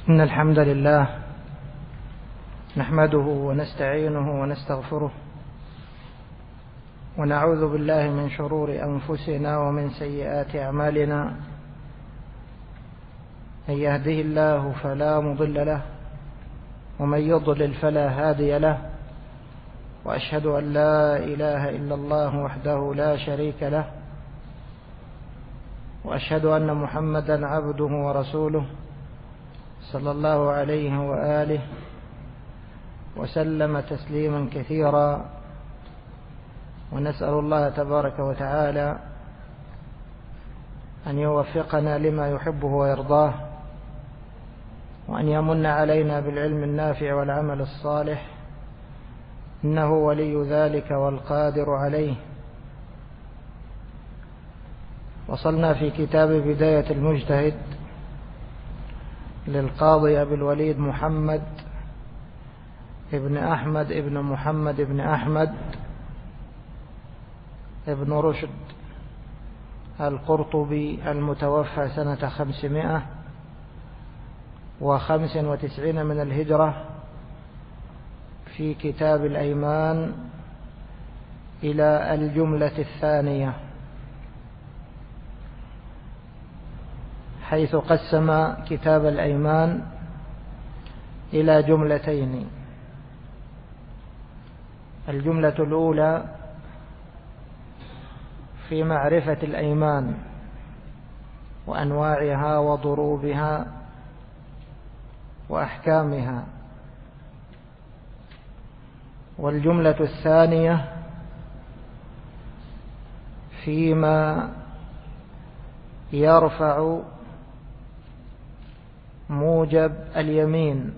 إن الحمد لله نحمده ونستعينه ونستغفره ونعوذ بالله من شرور أنفسنا ومن سيئات أعمالنا. من يهده الله فلا مضل له ومن يضلل فلا هادي له، وأشهد أن لا إله إلا الله وحده لا شريك له، وأشهد أن محمدا عبده ورسوله صلى الله عليه وآله وسلم تسليما كثيرا. ونسأل الله تبارك وتعالى أن يوفقنا لما يحبه ويرضاه، وأن يمن علينا بالعلم النافع والعمل الصالح، إنه ولي ذلك والقادر عليه. وصلنا في كتاب بداية المجتهد للقاضي أبي الوليد محمد ابن أحمد ابن محمد ابن أحمد ابن رشد القرطبي المتوفى سنة 595 من الهجرة، في كتاب الأيمان إلى الجملة الثانية، حيث قسم كتاب الأيمان إلى جملتين. الجملة الأولى في معرفة الأيمان وأنواعها وضروبها وأحكامها، والجملة الثانية فيما يرفع موجب اليمين،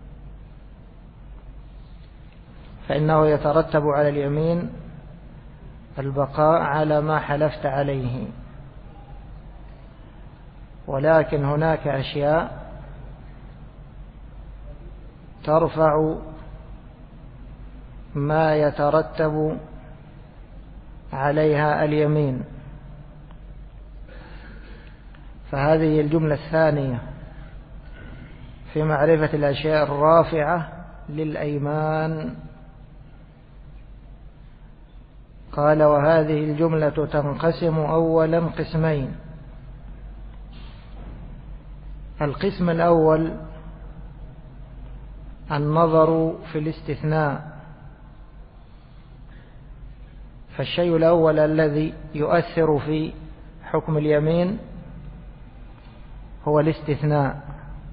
فإنه يترتب على اليمين البقاء على ما حلفت عليه، ولكن هناك أشياء ترفع ما يترتب عليها اليمين، فهذه الجملة الثانية في معرفة الأشياء الرافعة للأيمان. قال: وهذه الجملة تنقسم أولا قسمين. القسم الأول النظر في الاستثناء، فالشيء الأول الذي يؤثر في حكم اليمين هو الاستثناء،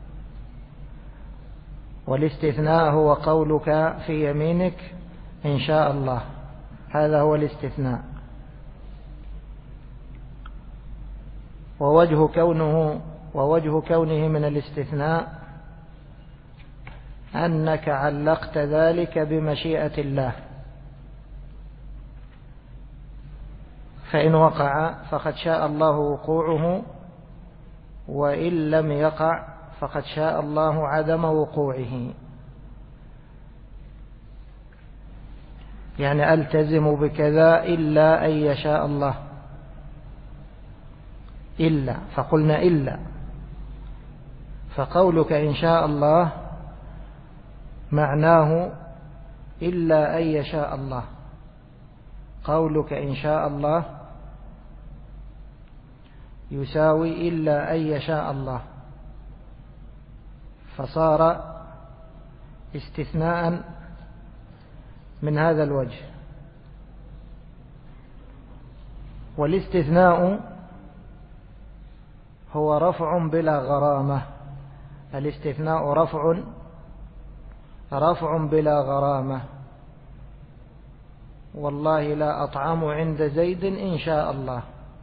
والاستثناء هو قولك في يمينك إن شاء الله، هذا هو الاستثناء. ووجه كونه من الاستثناء أنك علقت ذلك بمشيئة الله، فإن وقع فقد شاء الله وقوعه، وإن لم يقع فقد شاء الله عدم وقوعه. يعني ألتزم بكذا إلا أن يشاء الله، إلا، فقلنا إلا، فقولك إن شاء الله معناه إلا أن يشاء الله. قولك إن شاء الله يساوي إلا أن يشاء الله، فصار استثناء من هذا الوجه. والاستثناء هو رفع بلا غرامة. الاستثناء رفع بلا غرامة. والله لا أطعم عند زيد إن شاء الله،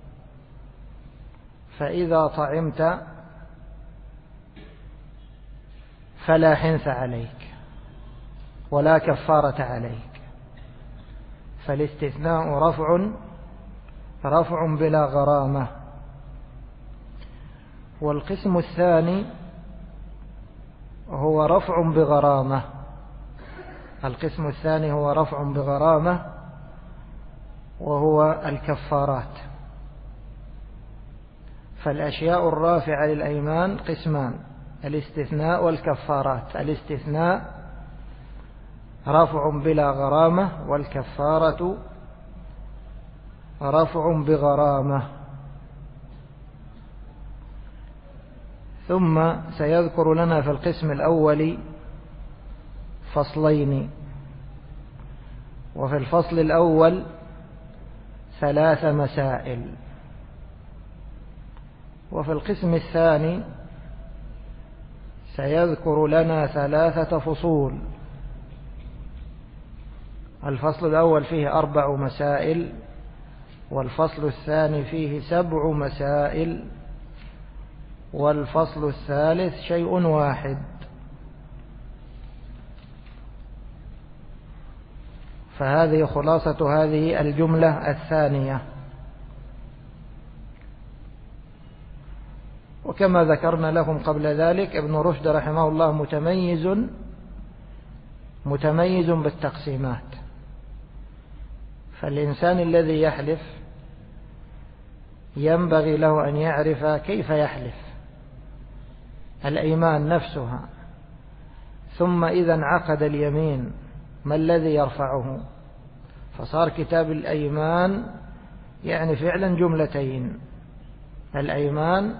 فإذا طعمت فلا حنث عليك ولا كفارة عليك. فالاستثناء رفع بلا غرامة. والقسم الثاني هو رفع بغرامة. القسم الثاني هو رفع بغرامة، وهو الكفارات. فالأشياء الرافعة للأيمان قسمان: الاستثناء والكفارات. الاستثناء رفع بلا غرامة، والكفارة رفع بغرامة. ثم سيذكر لنا في القسم الأول فصلين، وفي الفصل الأول 3 مسائل، وفي القسم الثاني سيذكر لنا 3 فصول. الفصل الأول فيه 4 مسائل، والفصل الثاني فيه 7 مسائل، والفصل الثالث شيء واحد. فهذه خلاصة هذه الجملة الثانية. وكما ذكرنا لكم قبل ذلك، ابن رشد رحمه الله متميز بالتقسيمات. فالإنسان الذي يحلف ينبغي له أن يعرف كيف يحلف، الأيمان نفسها، ثم إذا انعقد اليمين ما الذي يرفعه؟ فصار كتاب الأيمان يعني فعلا جملتين: الأيمان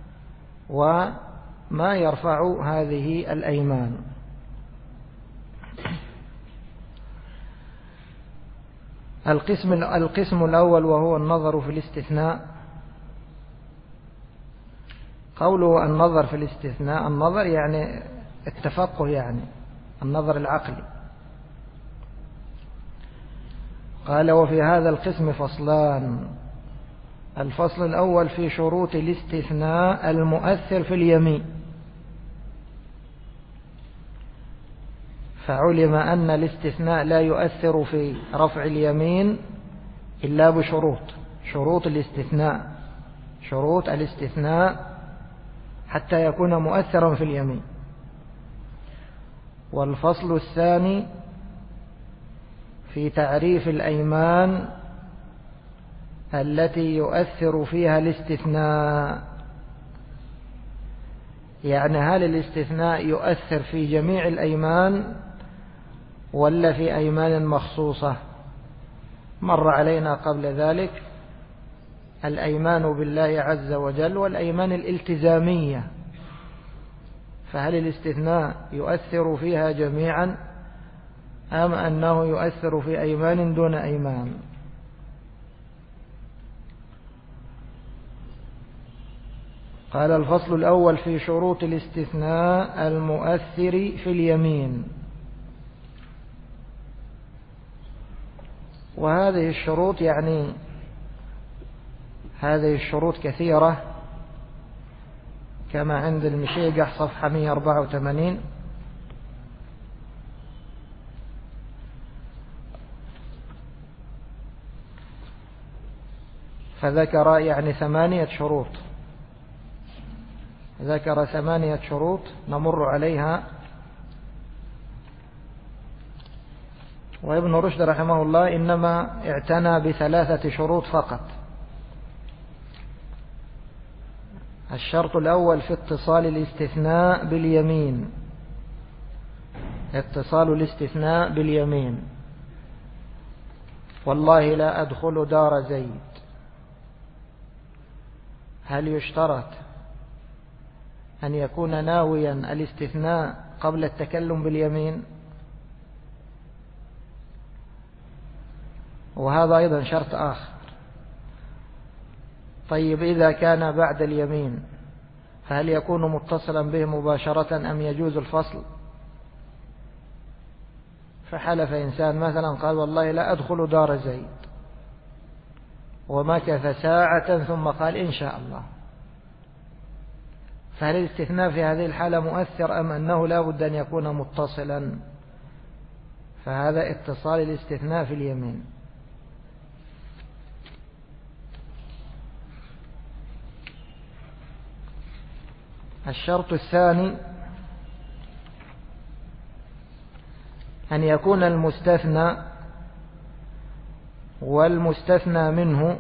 وما يرفع هذه الأيمان. القسم الأول وهو النظر في الاستثناء. قوله النظر في الاستثناء، النظر يعني التفقه، يعني النظر العقلي. قال: وفي هذا القسم فصلان. الفصل الأول في شروط الاستثناء المؤثر في اليمين. فعلم أن الاستثناء لا يؤثر في رفع اليمين إلا بشروط، شروط الاستثناء حتى يكون مؤثرا في اليمين. والفصل الثاني في تعريف الأيمان التي يؤثر فيها الاستثناء. يعني هل الاستثناء يؤثر في جميع الأيمان ولا في أيمان مخصوصة؟ مر علينا قبل ذلك الأيمان بالله عز وجل والأيمان الالتزامية، فهل الاستثناء يؤثر فيها جميعا أم أنه يؤثر في أيمان دون أيمان؟ قال: الفصل الأول في شروط الاستثناء المؤثر في اليمين. وهذه الشروط يعني هذه الشروط كثيرة كما عند المشيقح صفحة 184. فذكر يعني 8 شروط، ذكر 8 شروط نمر عليها. وابن رشد رحمه الله إنما اعتنى ب3 شروط فقط. الشرط الأول في اتصال الاستثناء باليمين، اتصال الاستثناء باليمين. والله لا أدخل دار زيد، هل يشترط أن يكون ناويا الاستثناء قبل التكلم باليمين؟ وهذا أيضا شرط آخر. طيب إذا كان بعد اليمين فهل يكون متصلا به مباشرة أم يجوز الفصل؟ فحلف إنسان مثلا قال: والله لا أدخل دار زيد، ومكث ساعة ثم قال: إن شاء الله. فهل الاستثناء في هذه الحالة مؤثر أم أنه لا بد أن يكون متصلا؟ فهذا اتصال الاستثناء في اليمين. الشرط الثاني أن يكون المستثنى والمستثنى منه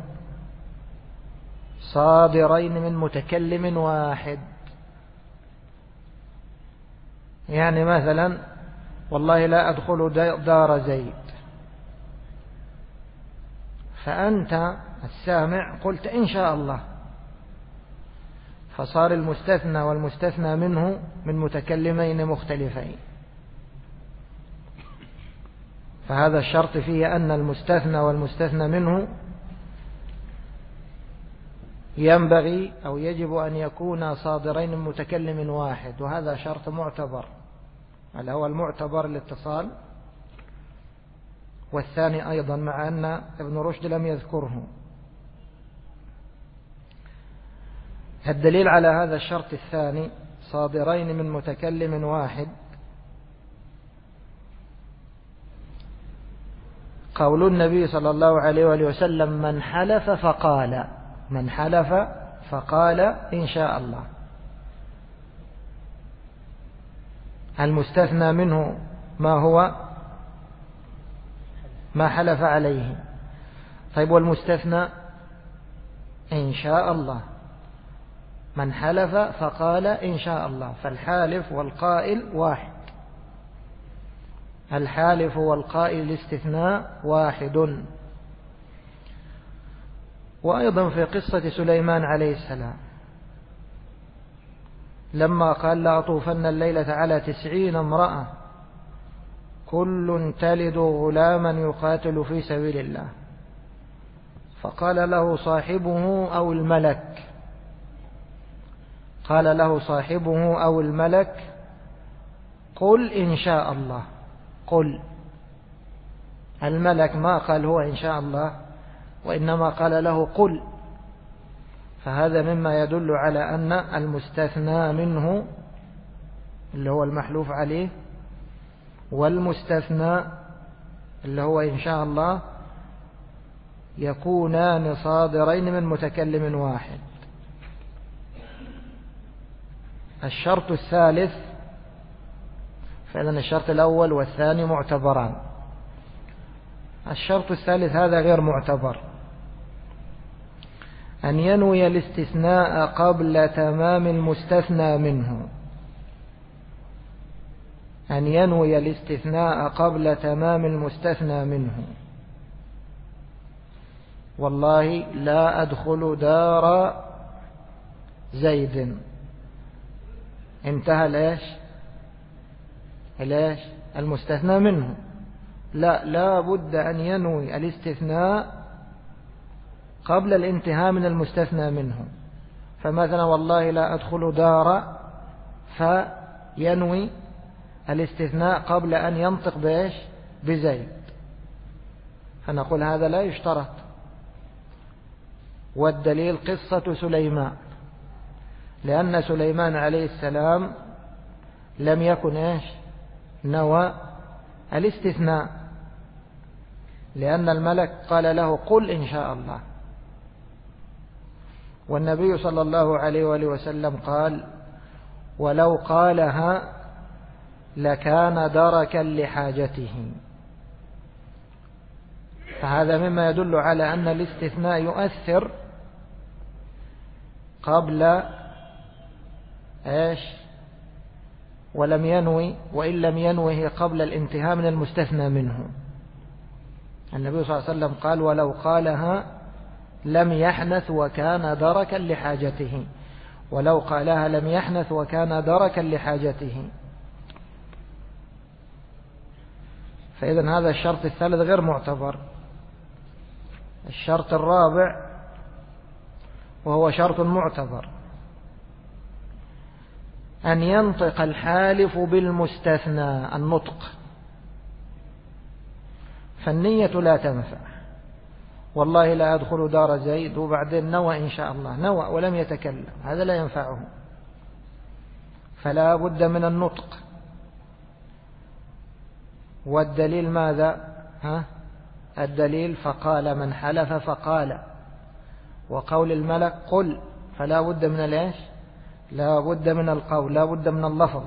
صادرين من متكلم واحد. يعني مثلا والله لا أدخل دار زيد، فأنت السامع قلت إن شاء الله، فصار المستثنى والمستثنى منه من متكلمين مختلفين. فهذا الشرط فيه أن المستثنى والمستثنى منه ينبغي أو يجب أن يكون صادرين من متكلم واحد، وهذا شرط معتبر، هذا هو المعتبر الاتصال، والثاني أيضا مع أن ابن رشد لم يذكره. الدليل على هذا الشرط الثاني صادرين من متكلم واحد قول النبي صلى الله عليه وآله وسلم: من حلف فقال إن شاء الله. المستثنى منه ما هو؟ ما حلف عليه. طيب والمستثنى إن شاء الله. من حلف فقال إن شاء الله، فالحالف والقائل واحد، الحالف والقائل الاستثناء واحد. وأيضا في قصة سليمان عليه السلام لما قال: لا أطوفن الليلة على 90 امرأة كل تلد غلاما يقاتل في سبيل الله، فقال له صاحبه أو الملك، قال له صاحبه أو الملك: قل إن شاء الله. قل. الملك ما قال هو إن شاء الله، وإنما قال له قل. فهذا مما يدل على أن المستثنى منه اللي هو المحلوف عليه والمستثنى اللي هو إن شاء الله يكونان صادرين من متكلم واحد. الشرط الثالث، فإذن الشرط الأول والثاني معتبران. الشرط الثالث هذا غير معتبر، أن ينوي الاستثناء قبل تمام المستثنى منه. أن ينوي الاستثناء قبل تمام المستثنى منه. والله لا أدخل دار زيد، انتهى ليش المستثنى منه. لا بد أن ينوي الاستثناء قبل الانتهاء من المستثنى منه. فمثلا والله لا أدخل دار، فينوي الاستثناء قبل أن ينطق بزيد، فنقول هذا لا يشترط. والدليل قصة سليمان، لأن سليمان عليه السلام لم يكن نوى الاستثناء، لأن الملك قال له قل إن شاء الله. والنبي صلى الله عليه وآله وسلم قال: ولو قالها لكان دركا لحاجته. فهذا مما يدل على أن الاستثناء يؤثر قبل ولم ينوي، وإن لم ينوه قبل الانتهاء من المستثنى منه. النبي صلى الله عليه وسلم قال: ولو قالها لم يحنث وكان دركا لحاجته. ولو قالها لم يحنث وكان دركا لحاجته. فإذن هذا الشرط الثالث غير معتبر. الشرط الرابع وهو شرط معتبر: أن ينطق الحالف بالمستثنى، النطق. فالنية لا تنفع. والله لا أدخل دار زيد، وبعدين نوى إن شاء الله، نوى ولم يتكلم، هذا لا ينفعه. فلا بد من النطق. والدليل ماذا؟ الدليل فقال من حلف فقال، وقول الملك قل. فلا بد من لا بد من القول، لا بد من اللفظ.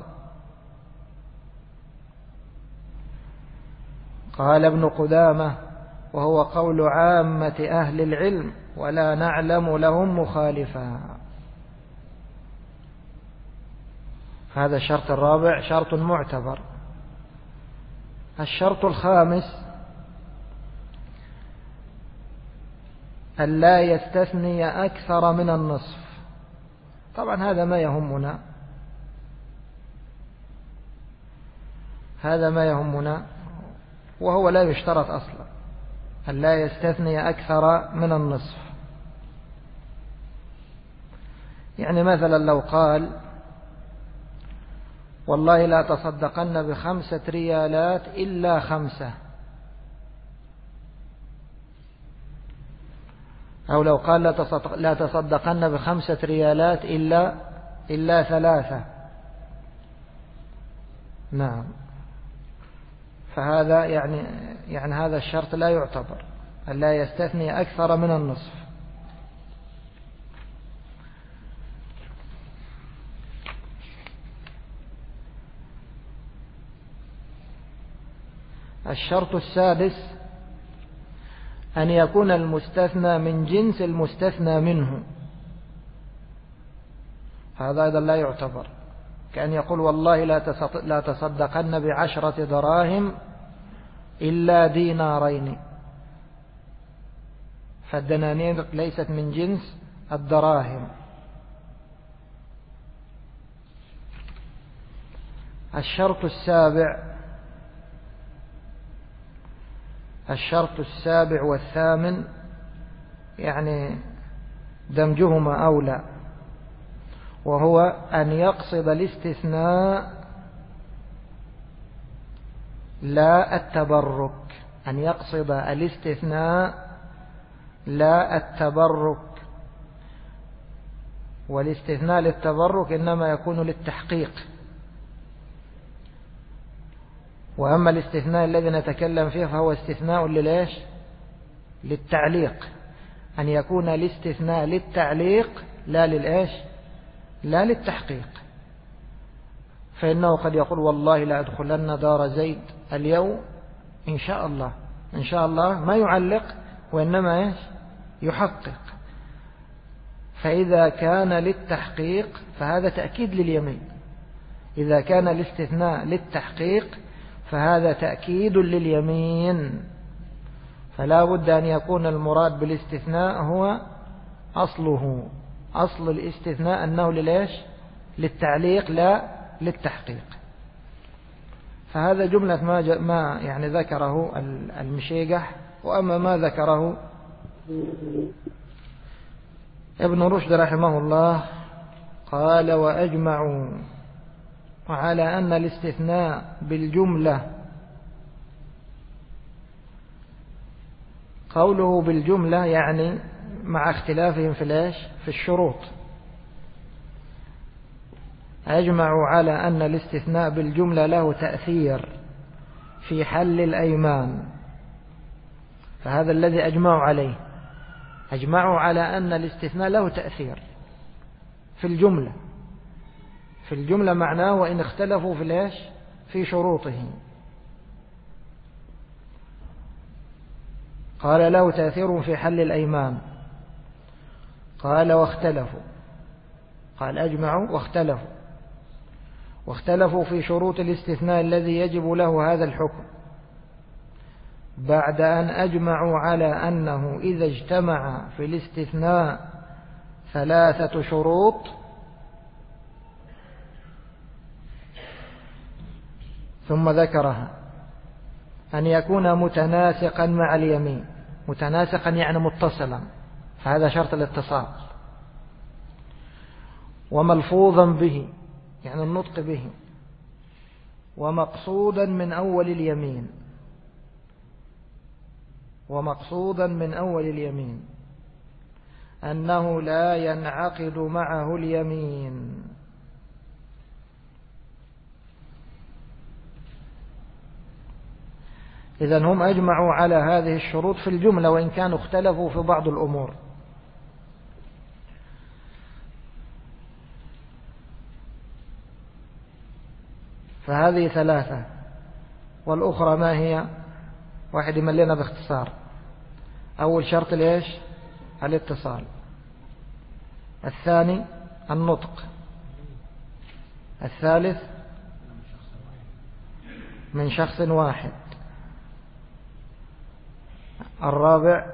قال ابن قدامة: وهو قول عامة أهل العلم ولا نعلم لهم مخالفا. هذا الشرط الرابع شرط معتبر. الشرط الخامس أن لا يستثني أكثر من النصف. طبعا هذا ما يهمنا وهو لا يشترط أصلا أن لا يستثني أكثر من النصف. يعني مثلا لو قال والله لا تصدقن ب5 ريالات إلا 5، أو لو قال لا تصدقن ب5 ريالات إلا 3. نعم، فهذا يعني هذا الشرط لا يعتبر، أن لا يستثني أكثر من النصف. الشرط السادس أن يكون المستثنى من جنس المستثنى منه. هذا أيضا لا يعتبر، كأن يقول والله لا تصدقن ب10 دراهم إلا 2 دينارين، فالدنانير ليست من جنس الدراهم. الشرط السابع والثامن يعني دمجهما أولى، وهو أن يقصد الاستثناء لا التبرك. أن يقصد الاستثناء لا التبرك، والاستثناء للتبرك إنما يكون للتحقيق. وأما الاستثناء الذي نتكلم فيه فهو استثناء للتعليق، أن يكون الاستثناء للتعليق لا للتحقيق. فإنه قد يقول والله لا أدخلن دار زيد اليوم إن شاء الله، ما يعلق وإنما يحقق. فإذا كان للتحقيق فهذا تأكيد لليمين، إذا كان الاستثناء للتحقيق فهذا تأكيد لليمين. فلا بد أن يكون المراد بالاستثناء هو أصل الاستثناء أنه للتعليق لا للتحقيق. فهذا جملة ما يعني ذكره المشيقح. وأما ما ذكره ابن رشد رحمه الله قال وأجمعوا على أن الاستثناء بالجملة، قوله بالجملة يعني مع اختلافهم في الشروط. أجمعوا على أن الاستثناء بالجملة له تأثير في حل الأيمان، فهذا الذي أجمعوا عليه. أجمعوا على أن الاستثناء له تأثير في الجملة معناه وإن اختلفوا في شروطه. قال له تأثير في حل الأيمان، قال واختلفوا، قال أجمعوا واختلفوا في شروط الاستثناء الذي يجب له هذا الحكم، بعد أن أجمعوا على أنه إذا اجتمع في الاستثناء 3 شروط ثم ذكرها: أن يكون متناسقا مع اليمين، متناسقا يعني متصلا، فهذا شرط الاتصال، وملفوظا به يعني النطق به، ومقصودا من أول اليمين، أنه لا ينعقد معه اليمين. إذن هم أجمعوا على هذه الشروط في الجملة وإن كانوا اختلفوا في بعض الأمور. فهذه 3، والأخرى ما هي؟ واحد يملينا باختصار. أول شرط الاتصال، الثاني النطق، الثالث من شخص واحد. الرابع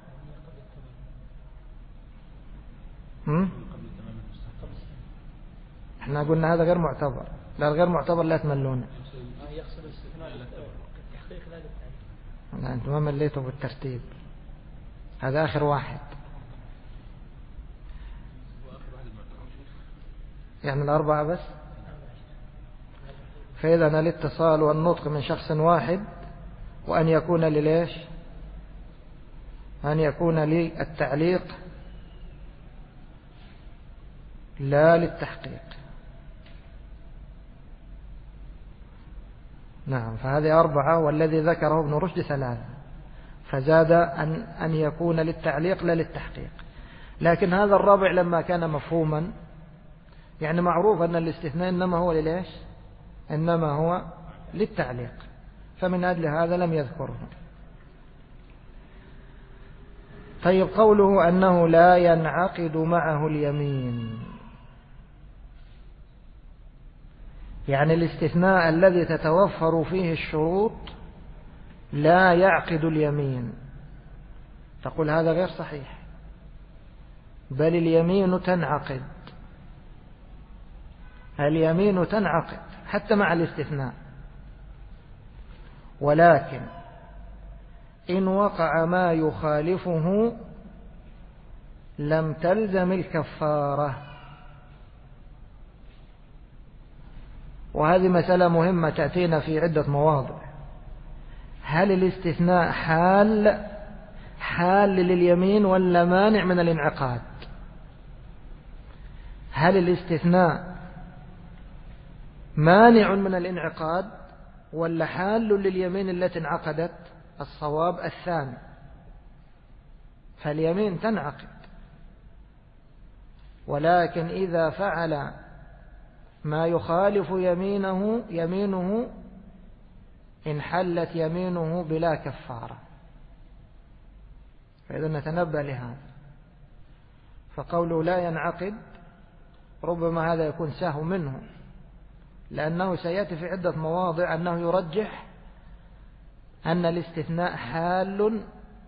احنا قلنا هذا غير معتبر. لا، الغير معتبر لا تملونه. لا، انتم ما مليتوا بالترتيب. هذا آخر واحد. يعني الأربعة بس. فإذا الاتصال والنطق من شخص واحد، وأن يكون لليش، أن يكون للتعليق لا للتحقيق. نعم، فهذه 4، والذي ذكره ابن رشد 3، فزاد أن يكون للتعليق لا للتحقيق. لكن هذا الرابع لما كان مفهوما، يعني معروف أن الاستثناء إنما هو لليش، إنما هو للتعليق، فمن أجل هذا لم يذكره. طيب، قوله أنه لا ينعقد معه اليمين، يعني الاستثناء الذي تتوفر فيه الشروط لا يعقد اليمين. تقول هذا غير صحيح، بل اليمين تنعقد. اليمين تنعقد حتى مع الاستثناء، ولكن إن وقع ما يخالفه لم تلزم الكفارة. وهذه مسألة مهمة تأتينا في عدة مواضع. هل الاستثناء حال لليمين ولا مانع من الانعقاد؟ هل الاستثناء مانع من الانعقاد ولا حال لليمين التي انعقدت؟ الصواب الثاني، فاليمين تنعقد، ولكن إذا فعل ما يخالف يمينه انحلت يمينه بلا كفارة. فإذا نتنبه لهذا. فقوله لا ينعقد ربما هذا يكون سهو منه، لأنه سيأتي في عدة مواضع أنه يرجح أن الاستثناء حال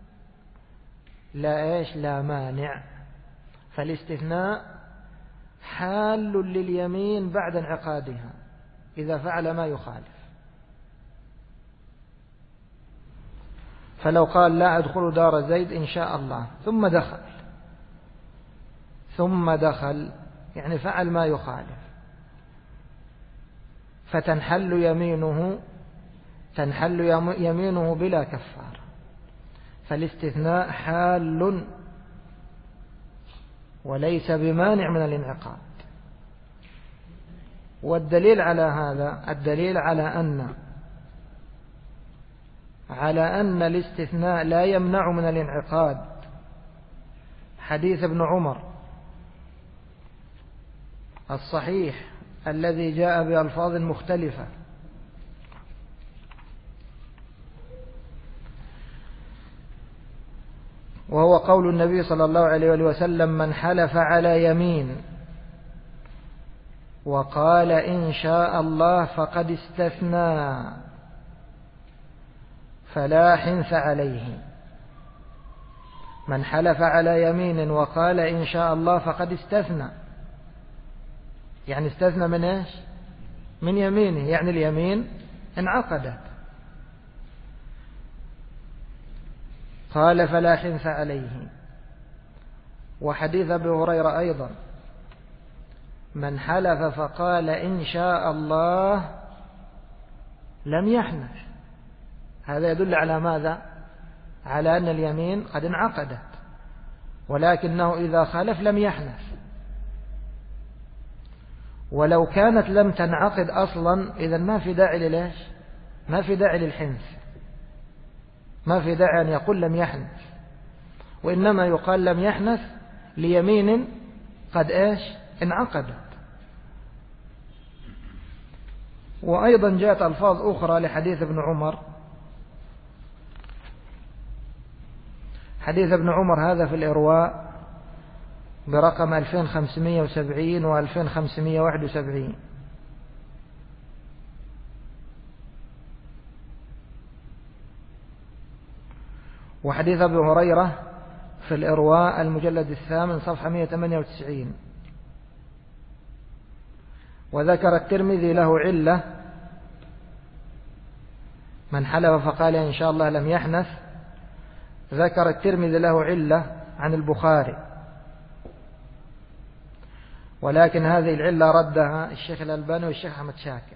لا مانع. فالاستثناء حال لليمين بعد انعقادها إذا فعل ما يخالف. فلو قال لا أدخل دار زيد إن شاء الله ثم دخل يعني فعل ما يخالف، فتنحل يمينه بلا كفارة. فالاستثناء حال وليس بمانع من الانعقاد. والدليل على هذا، الدليل على أن الاستثناء لا يمنع من الانعقاد حديث ابن عمر الصحيح الذي جاء بألفاظ مختلفة، وهو قول النبي صلى الله عليه وسلم: من حلف على يمين وقال إن شاء الله فقد استثنى فلا حنث عليه. من حلف على يمين وقال إن شاء الله فقد استثنى، يعني استثنى من إيش؟ من يمينه، يعني اليمين انعقدت. قال فلا حنث عليه. وحديث أبي هريرة أيضا: من حلف فقال إن شاء الله لم يحنث. هذا يدل على ماذا؟ على أن اليمين قد انعقدت، ولكنه إذا خالف لم يحنث. ولو كانت لم تنعقد أصلا إذن ما في داعي لليش؟ ما في داعي للحنث، ما في داعي أن يقول لم يحنث، وإنما يقال لم يحنث ليمين قد إيش؟ انعقدت. وأيضا جاءت ألفاظ أخرى لحديث ابن عمر. حديث ابن عمر هذا في الإرواء برقم 2570 و 2571. وحديث أبي هريرة في الإرواء المجلد 8 صفحة 198. وذكر الترمذي له علة: من حلف فقال إن شاء الله لم يحنث. ذكر الترمذي له علة عن البخاري، ولكن هذه العلة ردها الشيخ الألباني والشيخ أحمد شاكر.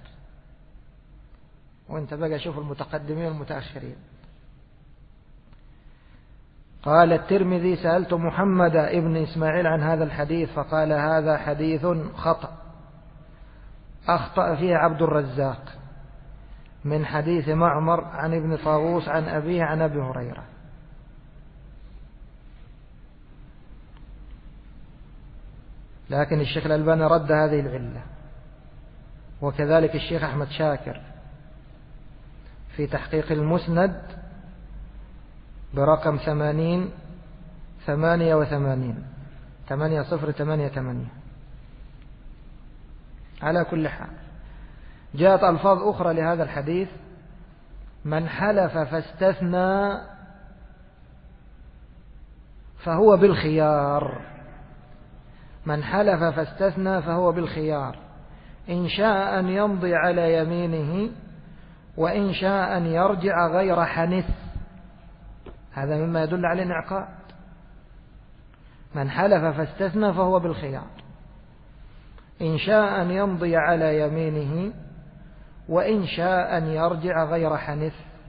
وانت بقى شوف المتقدمين والمتأخرين. قال الترمذي: سألت محمد ابن إسماعيل عن هذا الحديث فقال: هذا حديث خطأ أخطأ فيه عبد الرزاق من حديث معمر عن ابن طاووس عن أبيه عن أبي هريرة. لكن الشيخ الألباني رد هذه العلة، وكذلك الشيخ أحمد شاكر في تحقيق المسند برقم 88. على كل حال، جاءت ألفاظ أخرى لهذا الحديث: من حلف فاستثنى فهو بالخيار. من حلف فاستثنى فهو بالخيار، إن شاء أن يمضي على يمينه وإن شاء أن يرجع غير حنث. هذا مما يدل على الانعقاد. من حلف فاستثنى فهو بالخيار، إن شاء أن يمضي على يمينه وإن شاء أن يرجع غير حنث.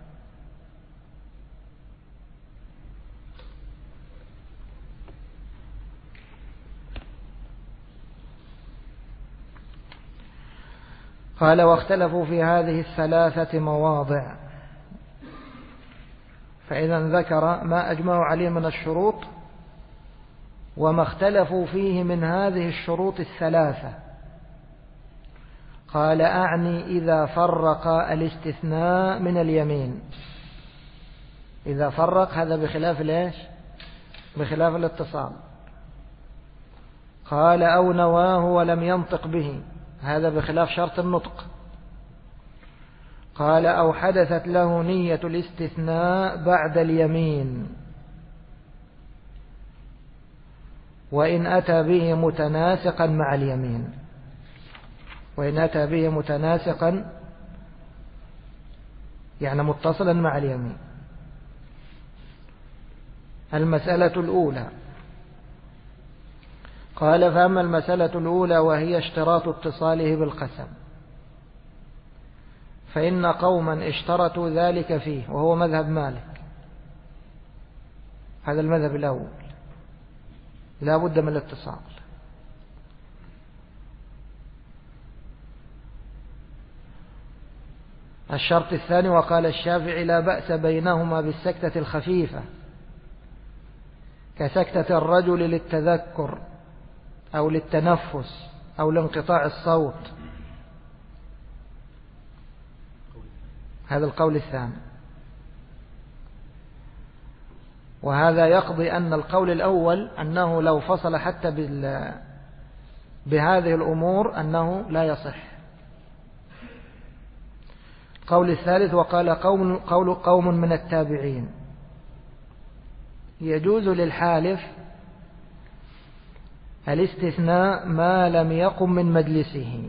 قال: واختلفوا في هذه الثلاثة مواضع. فإذا ذكر ما أجمعوا عليه من الشروط وما اختلفوا فيه من هذه الشروط الثلاثة. قال: أعني إذا فرق الاستثناء من اليمين. إذا فرق، هذا بخلاف ليش؟ بخلاف الاتصال. قال: أو نواه ولم ينطق به، هذا بخلاف شرط النطق. قال: أو حدثت له نية الاستثناء بعد اليمين، وإن أتى به متناسقا مع اليمين. وإن أتى به متناسقا يعني متصلا مع اليمين. المسألة الأولى. قال: فأما المسألة الأولى وهي اشتراط اتصاله بالقسم، فإن قوما اشترطوا ذلك فيه، وهو مذهب مالك. هذا المذهب الأول، لا بد من الاتصال. الشرط الثاني: وقال الشافعي: لا بأس بينهما بالسكتة الخفيفة كسكتة الرجل للتذكر أو للتنفس أو لانقطاع الصوت. هذا القول الثاني. وهذا يقضي أن القول الأول أنه لو فصل حتى بهذه الأمور أنه لا يصح. القول الثالث: وقال قوم من التابعين: يجوز للحالف الاستثناء ما لم يقم من مجلسه،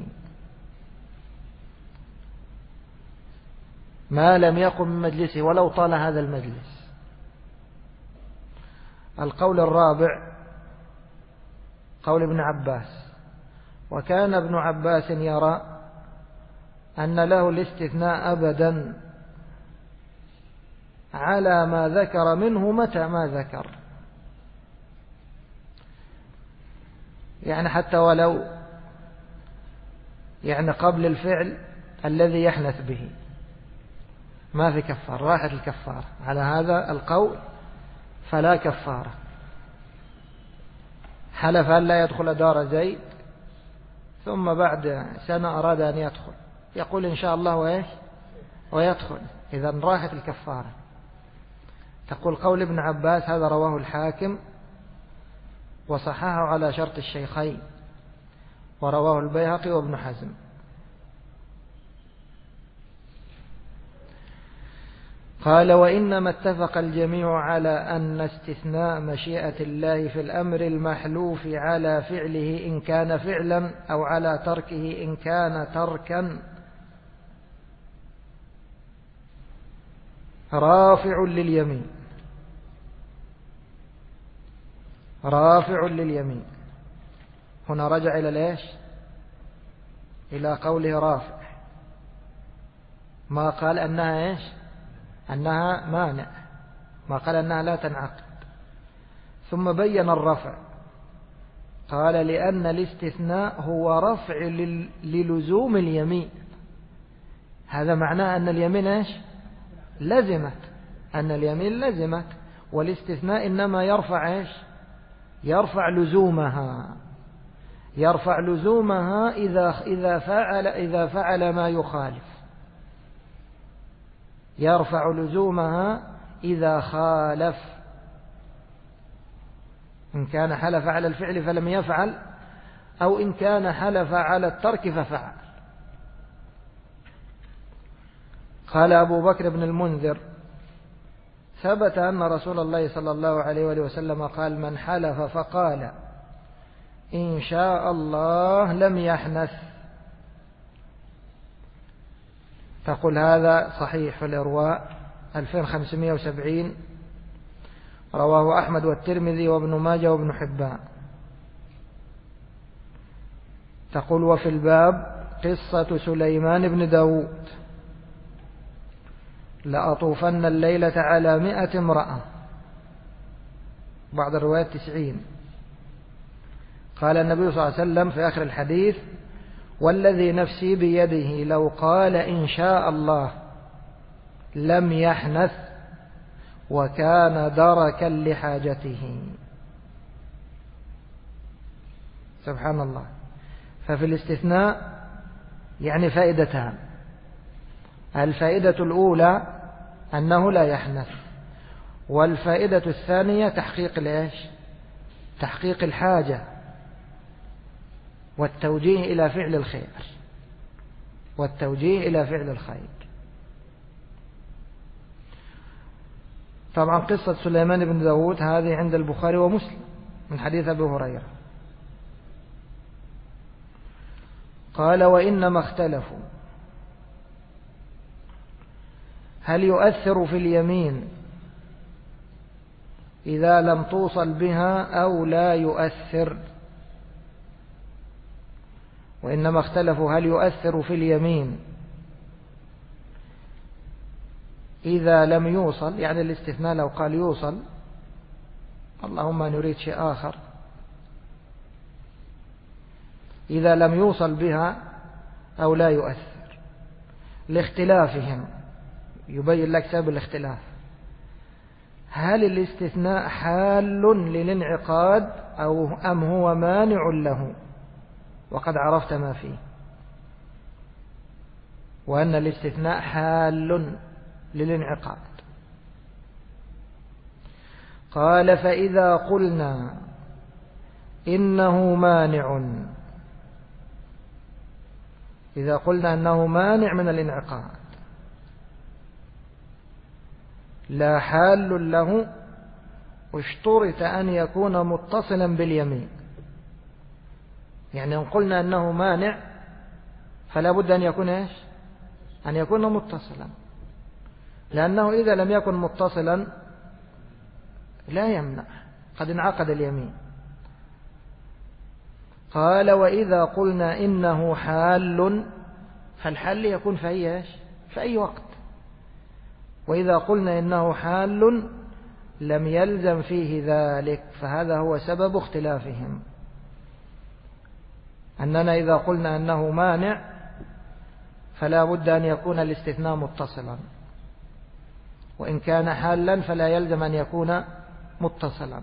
ما لم يقم من مجلسه ولو طال هذا المجلس. القول الرابع قول ابن عباس، وكان ابن عباس يرى أن له الاستثناء أبدا على ما ذكر منه متى ما ذكر، يعني حتى ولو يعني قبل الفعل الذي يحنث به ما في كفار، راحت الكفارة. على هذا القول فلا كفارة. حلف أن لا يدخل دار زيد، ثم بعد سنة أراد أن يدخل، يقول إن شاء الله ويدخل، إذا راحت الكفارة. تقول قول ابن عباس هذا رواه الحاكم وصححه على شرط الشيخين، ورواه البيهقي وابن حزم. قال وإنما اتفق الجميع على أن استثناء مشيئة الله في الأمر المحلوف على فعله إن كان فعلا أو على تركه إن كان تركا رافع لليمين. رافع لليمين هنا رجع إلى ليش؟ إلى قوله رافع، ما قال أنها إيش؟ أنها مانع، ما قال أنها لا تنعقد. ثم بين الرفع، قال لأن الاستثناء هو رفع للزوم اليمين. هذا معناه أن اليمين إيش؟ لزمت، أن اليمين لزمت، والاستثناء إنما يرفع إيش؟ يرفع لزومها، يرفع لزومها إذا فعل ما يخالف، يرفع لزومها إذا خالف. إن كان حلف على الفعل فلم يفعل، أو إن كان حلف على الترك ففعل. قال أبو بكر بن المنذر: ثبت أن رسول الله صلى الله عليه وآله وسلم قال: من حلف فقال إن شاء الله لم يحنث. تقول هذا صحيح في الإرواء 2570، رواه أحمد والترمذي وابن ماجه وابن حبان. تقول وفي الباب قصة سليمان بن داود: لأطوفن الليلة على 100 امرأة، بعض الروايات 90. قال النبي صلى الله عليه وسلم في آخر الحديث: والذي نفسي بيده لو قال إن شاء الله لم يحنث وكان دركا لحاجته. سبحان الله. ففي الاستثناء يعني فائدتان: الفائدة الأولى أنه لا يحنث، والفائدة الثانية تحقيق الإيش؟ تحقيق الحاجة والتوجيه إلى فعل الخير، والتوجيه إلى فعل الخير. طبعا قصة سليمان بن داود هذه عند البخاري ومسلم من حديث أبي هريرة. قال وإنما اختلفوا هل يؤثر في اليمين إذا لم توصل بها أو لا يؤثر. وإنما اختلفوا هل يؤثر في اليمين إذا لم يوصل، يعني الاستثناء لو قال يوصل اللهم نريد شيء آخر، إذا لم يوصل بها أو لا يؤثر، لاختلافهم. يبين لك سبب الاختلاف: هل الاستثناء حال للانعقاد أم هو مانع له؟ وقد عرفت ما فيه، وأن الاستثناء حال للانعقاد. قال فإذا قلنا إنه مانع، إذا قلنا أنه مانع من الانعقاد لا حال له، واشترط أن يكون متصلا باليمين. يعني إن قلنا أنه مانع فلا بد أن يكون إيش؟ أن يكون متصلا، لأنه إذا لم يكن متصلا لا يمنع، قد انعقد اليمين. قال وإذا قلنا إنه حال، فالحال يكون في أي إيش؟ في أي وقت. وإذا قلنا إنه حال لم يلزم فيه ذلك، فهذا هو سبب اختلافهم، أننا إذا قلنا أنه مانع فلا بد أن يكون الاستثناء متصلا، وإن كان حالا فلا يلزم أن يكون متصلا.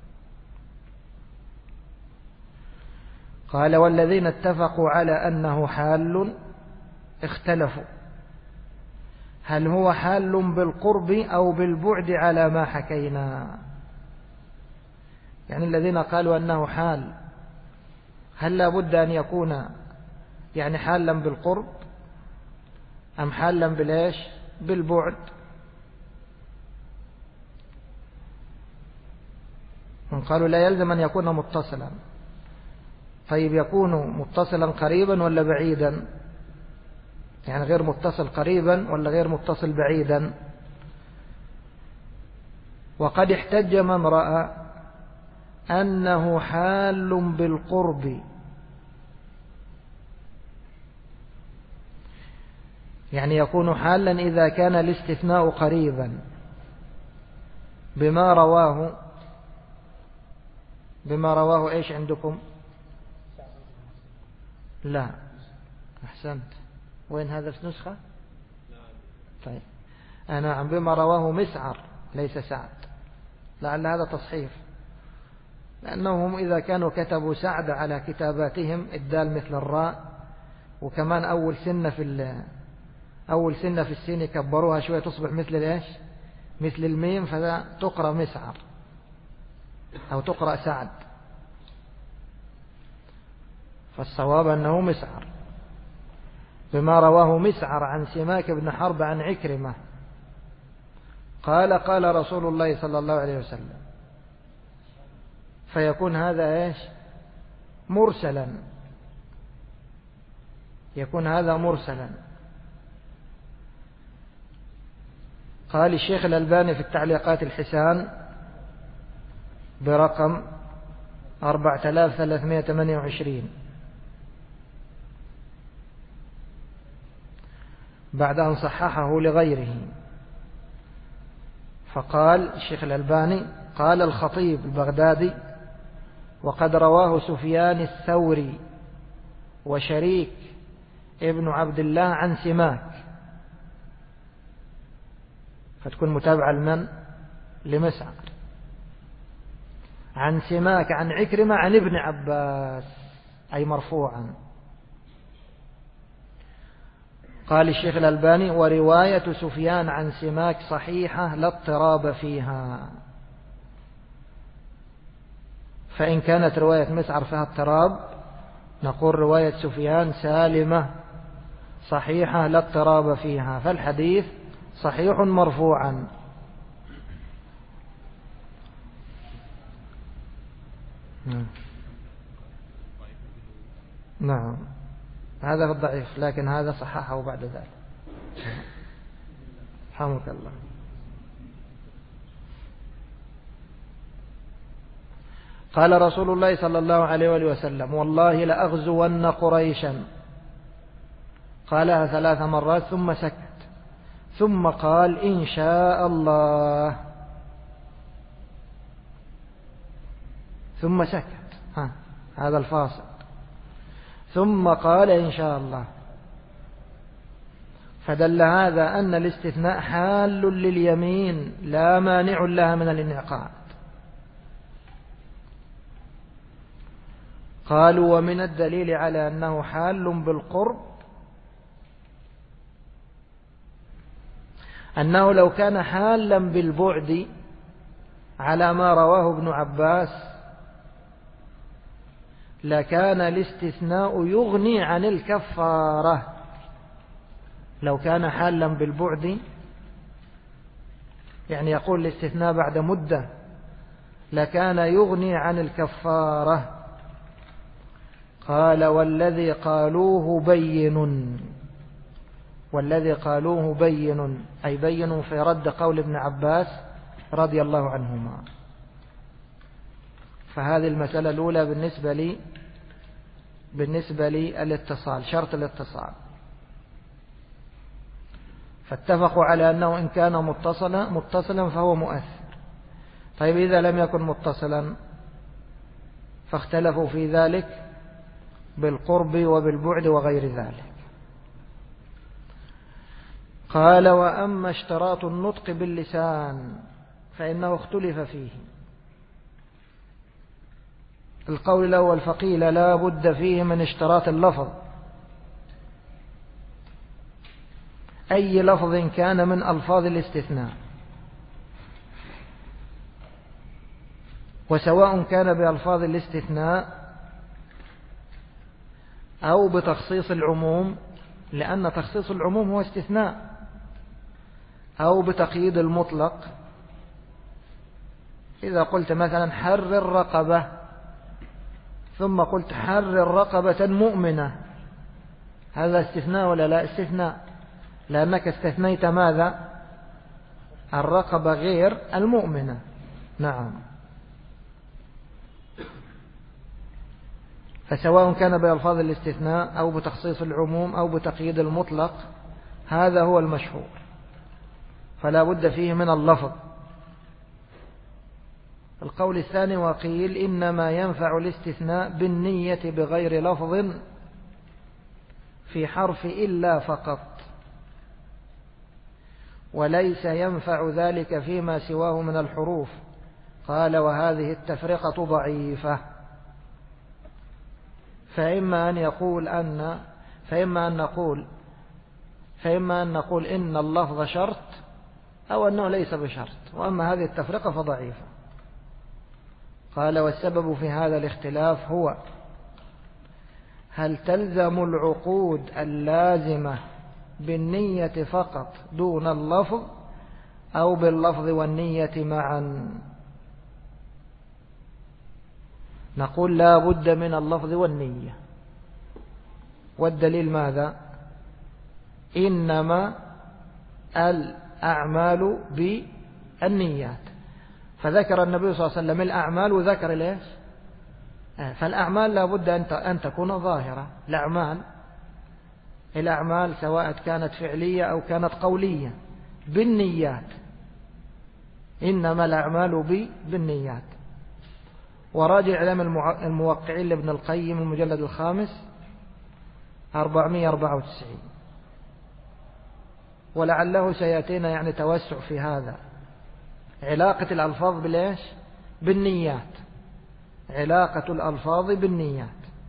قال والذين اتفقوا على أنه حال اختلفوا هل هو حال بالقرب أو بالبعد على ما حكينا. يعني الذين قالوا أنه حال، هل لا بد أن يكون يعني حالا بالقرب أم حالا بالإيش؟ بالبعد. قالوا لا يلزم أن يكون متصلا. طيب يكون متصلا قريبا ولا بعيدا؟ يعني غير متصل قريبا ولا غير متصل بعيدا؟ وقد احتج من رأى أنه حال بالقرب، يعني يكون حالا إذا كان الاستثناء قريبا بما رواه إيش عندكم؟ لا أحسنت. وين هذا في نسخة؟ طيب أنا عم بما رواه مسعر ليس سعد، لعل هذا تصحيف، لأنهم إذا كانوا كتبوا سعد على كتاباتهم الدال مثل الراء، وكمان أول سنة في السين كبروها شوية تصبح مثل إيش؟ مثل الميم، فذا تقرأ مسعر أو تقرأ سعد، فالصواب أنه مسعر. بما رواه مسعر عن سماك بن حرب عن عكرمة قال قال رسول الله صلى الله عليه وسلم، فيكون هذا إيش؟ مرسلا، يكون هذا مرسلا. قال الشيخ الألباني في التعليقات الحسان برقم 4328 بعد أن صححه لغيره، فقال الشيخ الألباني قال الخطيب البغدادي وقد رواه سفيان الثوري وشريك ابن عبد الله عن سماك، فتكون متابعة لمن؟ لمسعر. عن سماك عن عكرمة عن ابن عباس، أي مرفوعا. قال الشيخ الألباني ورواية سفيان عن سماك صحيحة لا اضطراب فيها، فإن كانت رواية مسعر فيها اضطراب نقول رواية سفيان سالمة صحيحة لا اضطراب فيها، فالحديث صحيح مرفوعا. نعم هذا الضعيف، لكن هذا صححه بعد ذلك. رحمك الله. قال رسول الله صلى الله عليه وآله وسلم والله لأغزون قريشا، قالها 3 مرات ثم سكت، ثم قال إن شاء الله، ثم سكت، هذا الفاصل، ثم قال إن شاء الله، فدل هذا أن الاستثناء حال لليمين لا مانع لها من الانعقاد. قالوا ومن الدليل على أنه حال بالقرب أنه لو كان حالا بالبعد على ما رواه ابن عباس لكان الاستثناء يغني عن الكفارة. لو كان حالا بالبعد يعني يقول الاستثناء بعد مدة لكان يغني عن الكفارة. قال والذي قالوه بين، والذي قالوه بين أي بين في رد قول ابن عباس رضي الله عنهما. فهذه المسألة الأولى بالنسبة لي الاتصال، شرط الاتصال. فاتفقوا على أنه إن كان متصلا فهو مؤثر. طيب إذا لم يكن متصلا فاختلفوا في ذلك بالقرب وبالبعد وغير ذلك. قال وأما اشتراط النطق باللسان فإنه اختلف فيه. القول الأول فقيل لا بد فيه من اشتراط اللفظ، أي لفظ كان من ألفاظ الاستثناء، وسواء كان بألفاظ الاستثناء أو بتخصيص العموم، لأن تخصيص العموم هو استثناء، أو بتقييد المطلق، إذا قلت مثلا حرر رقبة ثم قلت حرر رقبة مؤمنة، هذا استثناء ولا لا استثناء؟ لأنك استثنيت ماذا؟ الرقبة غير المؤمنة. نعم. فسواء كان بألفاظ الاستثناء أو بتخصيص العموم أو بتقييد المطلق، هذا هو المشهور، فلا بد فيه من اللفظ. القول الثاني وقيل إنما ينفع الاستثناء بالنية بغير لفظ في حرف إلا فقط، وليس ينفع ذلك فيما سواه من الحروف. قال وهذه التفرقة ضعيفة، فإما أن نقول إن اللفظ شرط أو أنه ليس بشرط، وأما هذه التفرقة فضعيفة. قال والسبب في هذا الاختلاف هو هل تلزم العقود اللازمة بالنية فقط دون اللفظ أو باللفظ والنية معا؟ نقول لا بد من اللفظ والنية، والدليل ماذا؟ إنما الأعمال بالنيات، فذكر النبي صلى الله عليه وسلم الأعمال وذكر ليش؟ فالأعمال لا بد أن تكون ظاهرة. الأعمال سواء كانت فعلية أو كانت قولية بالنيات، إنما الأعمال بالنيات. وراجع علم الموقعين لابن القيم المجلد 5 494، ولعله سيأتينا يعني توسع في هذا. علاقة الألفاظ بالإيش؟ بالنيات، علاقة الألفاظ بالنيات.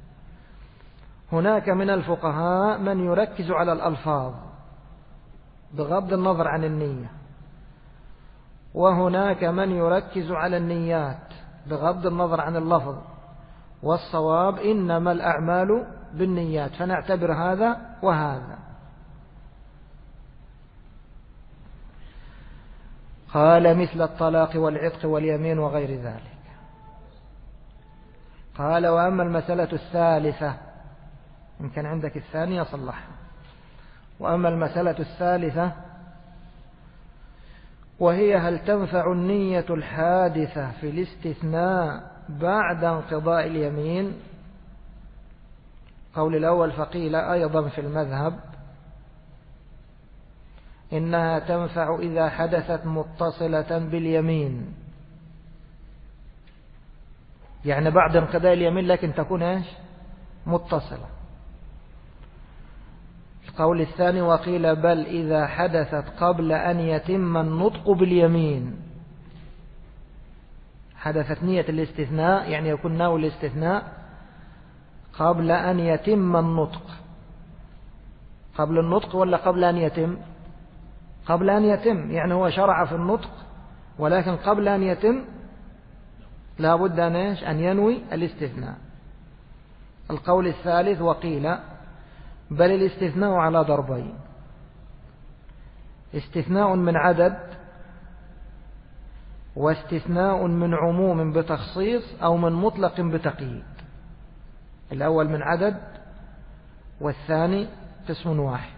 هناك من الفقهاء من يركز على الألفاظ بغض النظر عن النية، وهناك من يركز على النيات بغض النظر عن اللفظ، والصواب إنما الأعمال بالنيات، فنعتبر هذا وهذا. قال مثل الطلاق والعتق واليمين وغير ذلك. قال وأما المسألة الثالثة، إن كان عندك الثانية صلحها. وأما المسألة الثالثة وهي هل تنفع النية الحادثة في الاستثناء بعد انقضاء اليمين؟ قول الأول فقيل أيضا في المذهب إنها تنفع إذا حدثت متصلة باليمين، يعني بعد انقضاء اليمين لكن تكون إيش؟ متصلة. القول الثاني وقيل بل إذا حدثت قبل أن يتم النطق باليمين، حدثت نية الاستثناء يعني يكون ناوي الاستثناء قبل أن يتم النطق. قبل النطق ولا قبل أن يتم؟ قبل أن يتم، يعني هو شرع في النطق ولكن قبل أن يتم لا بد أن ينوي الاستثناء. القول الثالث وقيل بل الاستثناء على ضربين: استثناء من عدد، واستثناء من عموم بتخصيص أو من مطلق بتقييد. الأول من عدد والثاني قسم واحد،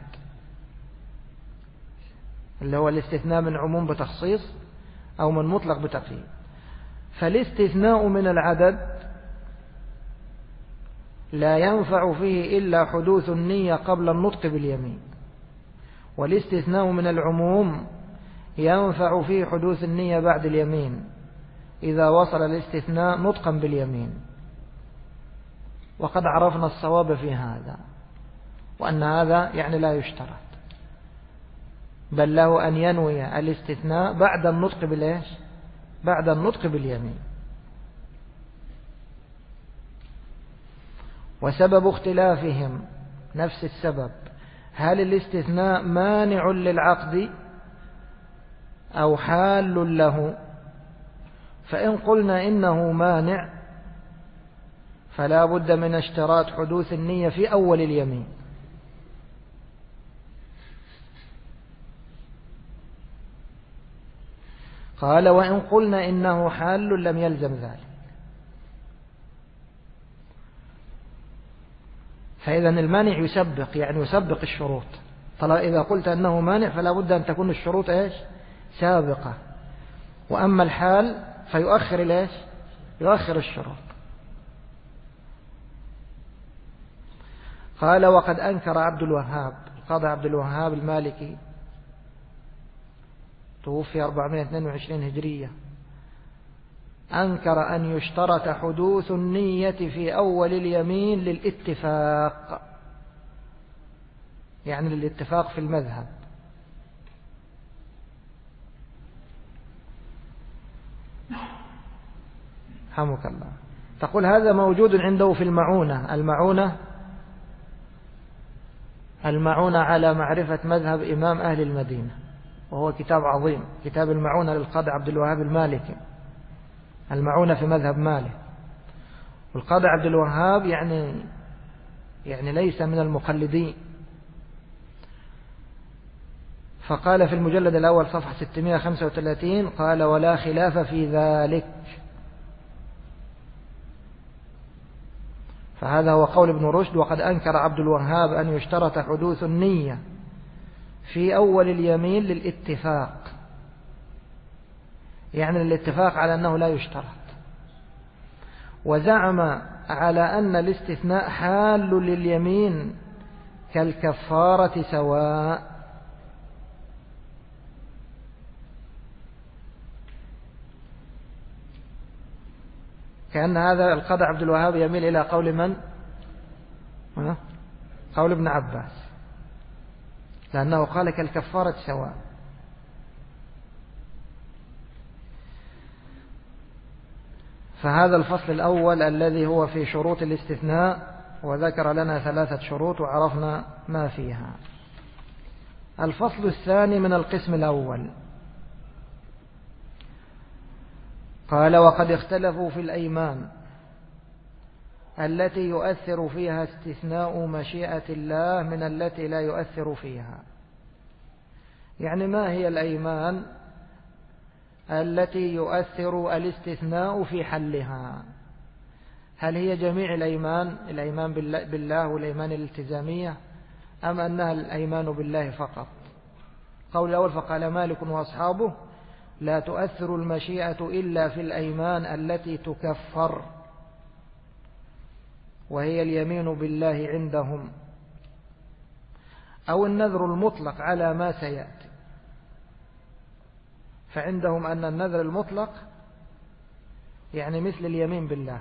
اللي هو الاستثناء من عموم بتخصيص أو من مطلق بتقييد. فالاستثناء من العدد لا ينفع فيه إلا حدوث النية قبل النطق باليمين، والاستثناء من العموم ينفع فيه حدوث النية بعد اليمين إذا وصل الاستثناء نطقا باليمين. وقد عرفنا الصواب في هذا، وأن هذا يعني لا يشترط، بل له أن ينوي الاستثناء بعد النطق بالإيش؟ بعد النطق باليمين. وسبب اختلافهم نفس السبب: هل الاستثناء مانع للعقد أو حال له؟ فإن قلنا إنه مانع فلا بد من اشتراط حدوث النية في أول اليمين، قال وإن قلنا إنه حال لم يلزم ذلك. فإذا المانع يسبق، يعني يسبق الشروط. طالما إذا قلت أنه مانع فلا بد أن تكون الشروط إيش؟ سابقة. وأما الحال فيؤخر الإيش؟ يؤخر الشروط. قال وقد أنكر عبد الوهاب، القاضي عبد الوهاب المالكي توفي 422 هجرية، أنكر أن يشترط حدوث النية في أول اليمين للاتفاق، يعني للاتفاق في المذهب. رحمك الله. تقول هذا موجود عنده في المعونة. المعونة على معرفة مذهب إمام أهل المدينة، وهو كتاب عظيم، كتاب المعونة للقاضي عبد الوهاب المالكي، المعونة في مذهب مالك. والقاضي عبد الوهاب يعني ليس من المقلدين. فقال في المجلد الأول صفحة 635 قال ولا خلاف في ذلك. فهذا هو قول ابن رشد. وقد أنكر عبد الوهاب أن يشترط حدوث النية في أول اليمين للاتفاق، يعني الاتفاق على أنه لا يشترط. وزعم على أن الاستثناء حال لليمين كالكفارة سواء. كأن هذا القاضي عبد الوهاب يميل إلى قول من؟ قول ابن عباس، لأنه قال كالكفارة سواء. فهذا الفصل الأول الذي هو في شروط الاستثناء، وذكر لنا 3 شروط وعرفنا ما فيها. الفصل الثاني من القسم الأول قال وقد اختلفوا في الأيمان التي يؤثر فيها استثناء مشيئة الله من التي لا يؤثر فيها. يعني ما هي الأيمان التي يؤثر الاستثناء في حلها؟ هل هي جميع الأيمان بالله والأيمان الالتزامية، أم أنها الأيمان بالله فقط؟ قول الأول فقال مالك وأصحابه لا تؤثر المشيئة إلا في الأيمان التي تكفر، وهي اليمين بالله عندهم، أو النذر المطلق على ما سيأتي. فعندهم أن النذر المطلق يعني مثل اليمين بالله.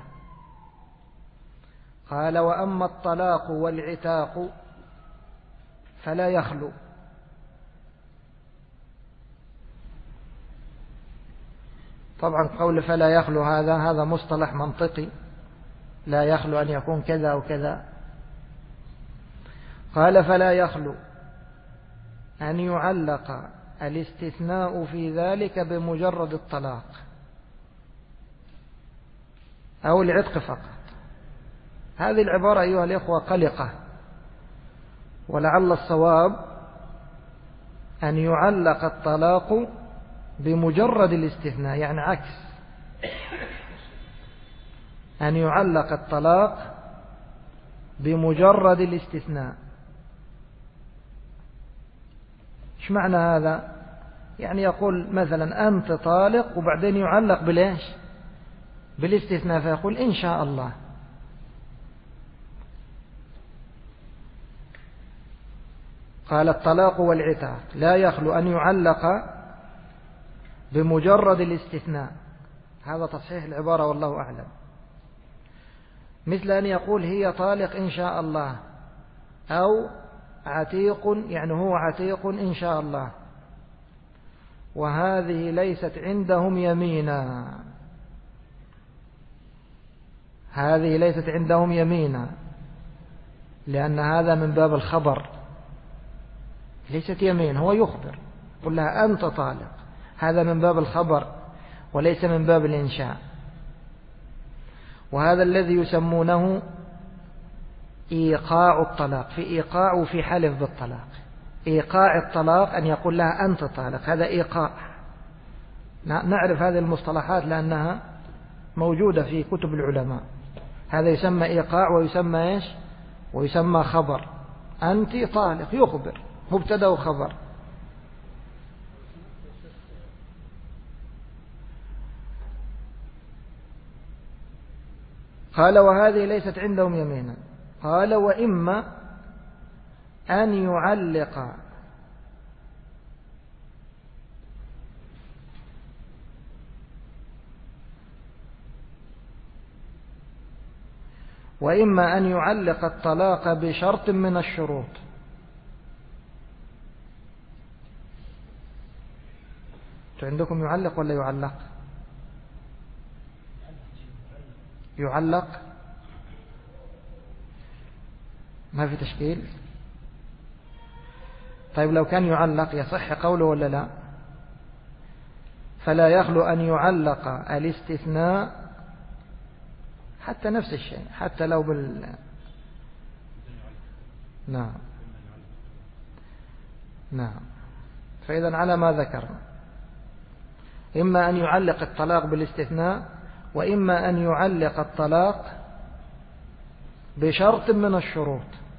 قال وأما الطلاق والعتاق فلا يخلو. طبعا قول فلا يخلو هذا مصطلح منطقي، لا يخلو أن يكون كذا وكذا. قال فلا يخلو أن يعلق الاستثناء في ذلك بمجرد الطلاق أو العتق فقط. هذه العبارة أيها الإخوة قلقة، ولعل الصواب أن يعلق الطلاق بمجرد الاستثناء، يعني عكس، أن يعلق الطلاق بمجرد الاستثناء. ايش معنى هذا؟ يعني يقول مثلا أنت طالق وبعدين يعلق بالإيش؟ بالاستثناء، فيقول إن شاء الله. قال الطلاق والعتاق لا يخلو أن يعلق بمجرد الاستثناء. هذا تصحيح العبارة والله أعلم. مثل أن يقول هي طالق إن شاء الله، أو عتيق، يعني هو عتيق إن شاء الله، وهذه ليست عندهم يمينا. هذه ليست عندهم يمينا لأن هذا من باب الخبر، ليست يمين، هو يخبر، قل لها أنت طالق، هذا من باب الخبر وليس من باب الإنشاء. وهذا الذي يسمونه إيقاع الطلاق، في إيقاع وفي حلف بالطلاق. إيقاع الطلاق أن يقول لها أنت طالق، هذا إيقاع. نعرف هذه المصطلحات لأنها موجودة في كتب العلماء. هذا يسمى إيقاع ويسمى إيش؟ ويسمى خبر. أنت طالق، يخبر، مبتدأ وخبر. قال وهذه ليست عندهم يمينا. قال وإما أن يعلق الطلاق بشرط من الشروط. عندكم يعلق ولا يعلق؟ يعلق، ما في تشكيل. طيب لو كان يعلق يصح قوله ولا لا؟ فلا يخلو أن يعلق الاستثناء، حتى نفس الشيء، حتى لو نعم نعم. فإذا على ما ذكرنا، إما أن يعلق الطلاق بالاستثناء، وإما أن يعلق الطلاق بشرط من الشروط،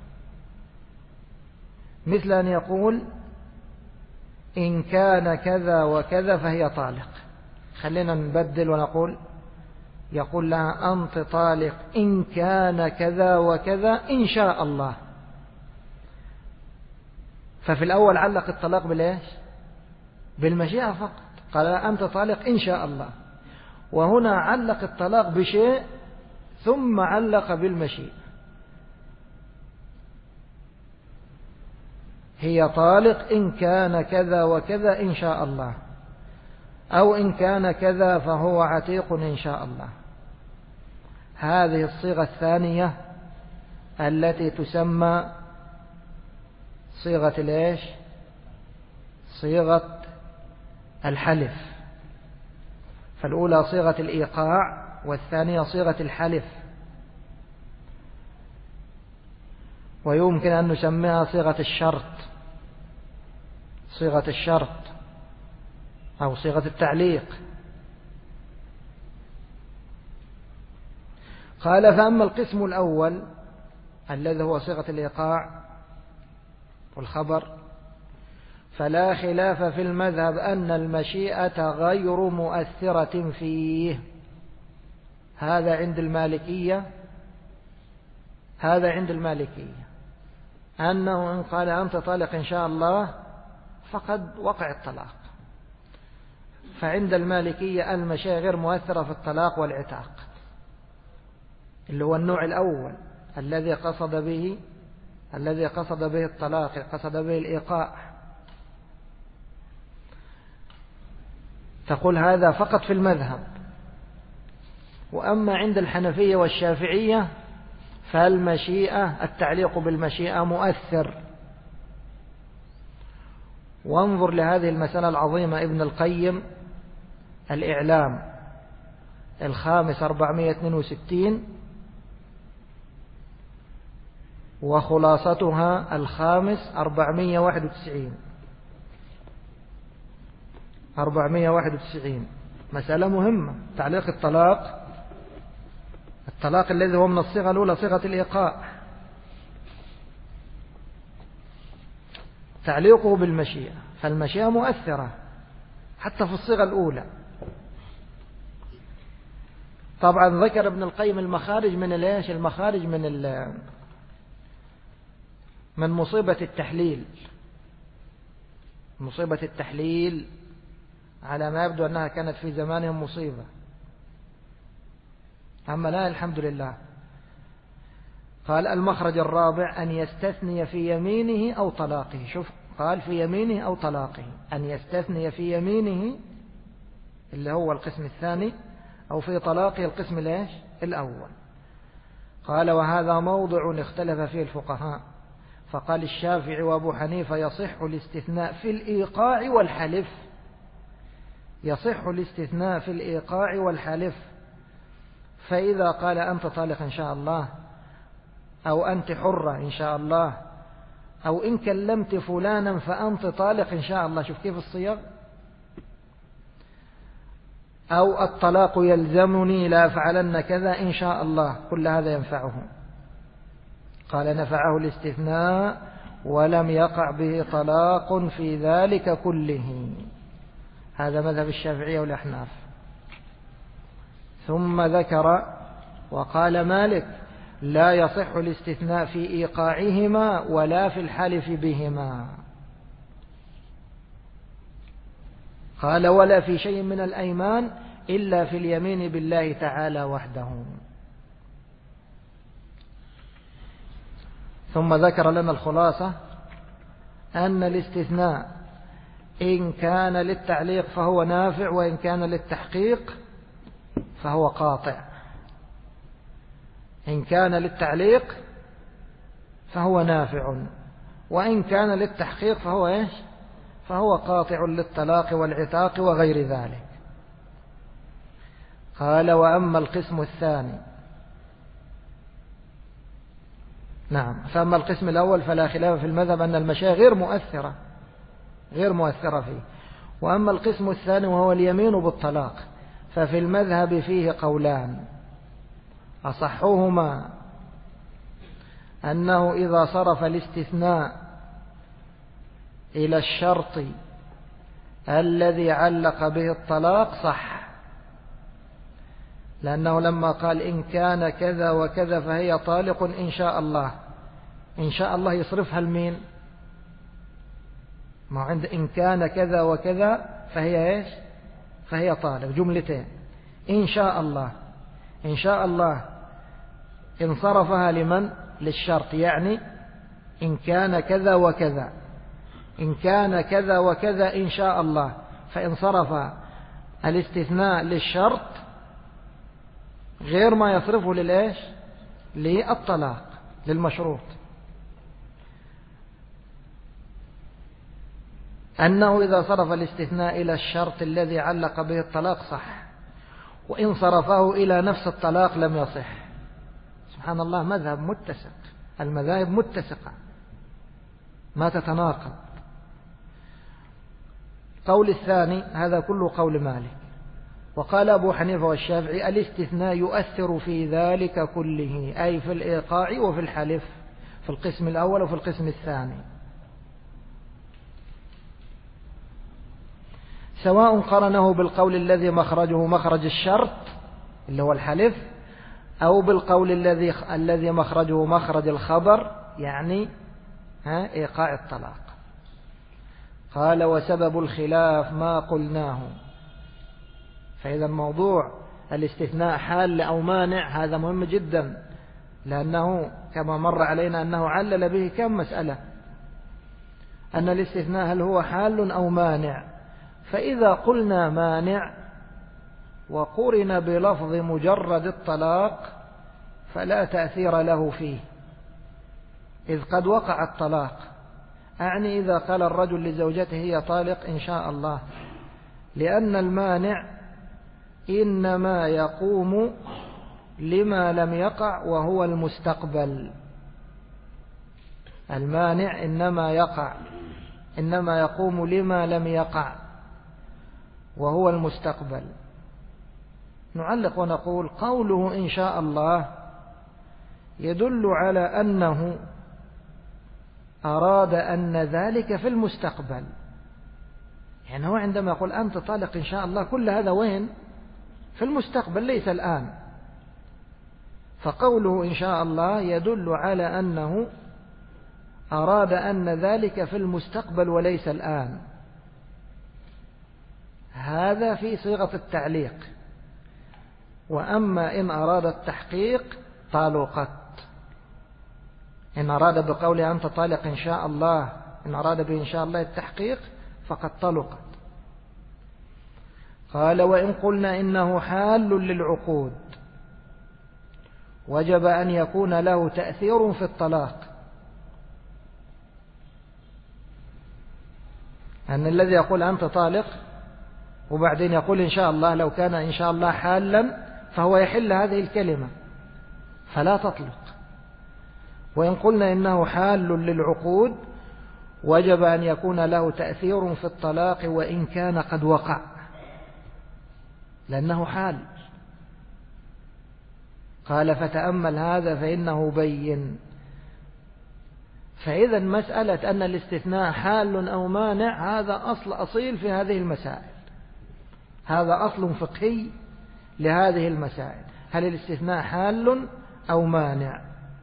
مثل أن يقول إن كان كذا وكذا فهي طالق. خلينا نبدل ونقول يقول لها أنت طالق إن كان كذا وكذا إن شاء الله. ففي الأول علق الطلاق بالإيش؟ بالمشيئة فقط، قال أنت طالق إن شاء الله. وهنا علق الطلاق بشيء ثم علق بالمشيئة. هي طالق إن كان كذا وكذا إن شاء الله، أو إن كان كذا فهو عتيق إن شاء الله. هذه الصيغة الثانية التي تسمى صيغة الإيش؟ صيغة الحلف. فالأولى صيغة الإيقاع، والثانية صيغة الحلف. ويمكن أن نسميها صيغة الشرط، صيغة الشرط أو صيغة التعليق. قال فأما القسم الأول الذي هو صيغة الإيقاع والخبر، فلا خلاف في المذهب أن المشيئة غير مؤثرة فيه. هذا عند المالكية، أنه إن قال أنت طالق إن شاء الله فقد وقع الطلاق. فعند المالكية المشيئة غير مؤثرة في الطلاق والعتاق، اللي هو النوع الأول الذي قصد به الطلاق، قصد به الإيقاع. تقول هذا فقط في المذهب. وأما عند الحنفية والشافعية فالمشيئة، التعليق بالمشيئة مؤثر. وانظر لهذه المسألة العظيمة ابن القيم الإعلام الخامس 462، وخلاصتها الخامس 491. مسألة مهمة. تعليق الطلاق الذي هو من الصيغة الأولى صيغة الإيقاع، تعليقه بالمشيئة. فالمشيئة مؤثرة حتى في الصيغة الأولى. طبعا ذكر ابن القيم المخارج من الايش؟ المخارج من مصيبة التحليل. مصيبة التحليل على ما يبدو أنها كانت في زمانهم مصيبة، أما لا الحمد لله. قال المخرج الرابع أن يستثني في يمينه أو طلاقه. شوف، قال في يمينه أو طلاقه، أن يستثني في يمينه اللي هو القسم الثاني، أو في طلاقه القسم الأول. قال وهذا موضع اختلف فيه الفقهاء، فقال الشافعي وأبو حنيفة يصح الاستثناء في الإيقاع والحلف. يصح الاستثناء في الإيقاع والحلف. فإذا قال أنت طالق إن شاء الله، أو أنت حرة إن شاء الله، أو إن كلمت فلانا فأنت طالق إن شاء الله. شوف كيف الصيغ. أو الطلاق يلزمني لا أفعلن كذا إن شاء الله، كل هذا ينفعه. قال نفعه الاستثناء ولم يقع به طلاق في ذلك كله. هذا مذهب الشافعية والأحناف. ثم ذكر وقال مالك لا يصح الاستثناء في إيقاعهما ولا في الحلف بهما. قال ولا في شيء من الأيمان إلا في اليمين بالله تعالى وحده. ثم ذكر لنا الخلاصة أن الاستثناء إن كان للتعليق فهو نافع، وإن كان للتحقيق فهو قاطع. إن كان للتعليق فهو نافع، وإن كان للتحقيق فهو إيش؟ فهو قاطع للطلاق والعتاق وغير ذلك. قال وأما القسم الثاني، نعم، فأما القسم الأول فلا خلاف في المذهب أن المشاية غير مؤثرة فيه. وأما القسم الثاني وهو اليمين بالطلاق ففي المذهب فيه قولان، أصحهما أنه إذا صرف الاستثناء إلى الشرط الذي علق به الطلاق صح، لأنه لما قال إن كان كذا وكذا فهي طالق إن شاء الله، إن شاء الله يصرفها لمين؟ ما عند إن كان كذا وكذا فهي إيش؟ فهي طالق، جملتين. إن شاء الله، إن شاء الله إن صرفها لمن؟ للشرط، يعني إن كان كذا وكذا، إن كان كذا وكذا إن شاء الله. فإن صرف الاستثناء للشرط غير ما يصرفه للإيش؟ للطلاق، للمشروط. أنه إذا صرف الاستثناء إلى الشرط الذي علق به الطلاق صح، وإن صرفه إلى نفس الطلاق لم يصح. سبحان الله، مذهب متسق، المذاهب متسقة ما تتناقض. قول الثاني هذا كله قول مالك. وقال أبو حنيفة والشافعي الاستثناء يؤثر في ذلك كله، أي في الإيقاع وفي الحلف، في القسم الأول وفي القسم الثاني، سواء قرنه بالقول الذي مخرجه مخرج الشرط اللي هو الحلف، أو بالقول الذي مخرجه مخرج الخبر، يعني إيقاع الطلاق. قال وسبب الخلاف ما قلناه. فإذا الموضوع الاستثناء حال أو مانع هذا مهم جدا، لأنه كما مر علينا أنه علل به كم مسألة، أن الاستثناء هل هو حال أو مانع. فإذا قلنا مانع وقرن بلفظ مجرد الطلاق فلا تأثير له فيه، إذ قد وقع الطلاق. أعني إذا قال الرجل لزوجته هي طالق إن شاء الله، لأن المانع إنما يقوم لما لم يقع وهو المستقبل. المانع إنما يقوم لما لم يقع وهو المستقبل. نعلق ونقول قوله إن شاء الله يدل على أنه أراد أن ذلك في المستقبل. يعني هو عندما يقول أنت طالق إن شاء الله، كل هذا وين؟ في المستقبل، ليس الآن. فقوله إن شاء الله يدل على أنه أراد أن ذلك في المستقبل وليس الآن. هذا في صيغة التعليق. وأما إن أراد التحقيق طالقت. إن أراد بقوله أنت طالق إن شاء الله، إن أراد به إن شاء الله التحقيق فقد طلقت. قال وإن قلنا إنه حال للعقود وجب أن يكون له تأثير في الطلاق. أن الذي يقول أنت طالق وبعدين يقول إن شاء الله، لو كان إن شاء الله حالا فهو يحل هذه الكلمة فلا تطلق. وإن قلنا إنه حال للعقود وجب أن يكون له تأثير في الطلاق وإن كان قد وقع. لأنه حال. قال فتأمل هذا فإنه بين. فإذا مسألة أن الاستثناء حال أو مانع هذا أصل أصيل في هذه المسائل، هذا أصل فقهي لهذه المسائل، هل الاستثناء حال أو مانع؟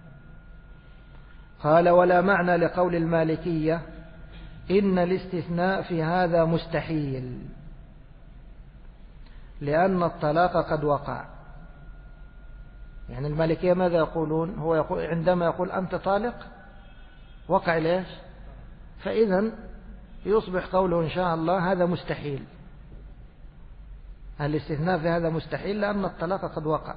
قال ولا معنى لقول المالكية إن الاستثناء في هذا مستحيل لأن الطلاق قد وقع. يعني المالكية ماذا يقولون؟ هو يقول عندما يقول أنت طالق وقع ليش؟ فإذا يصبح قوله إن شاء الله هذا مستحيل، الاستثناء في هذا مستحيل لأن الطلاق قد وقع.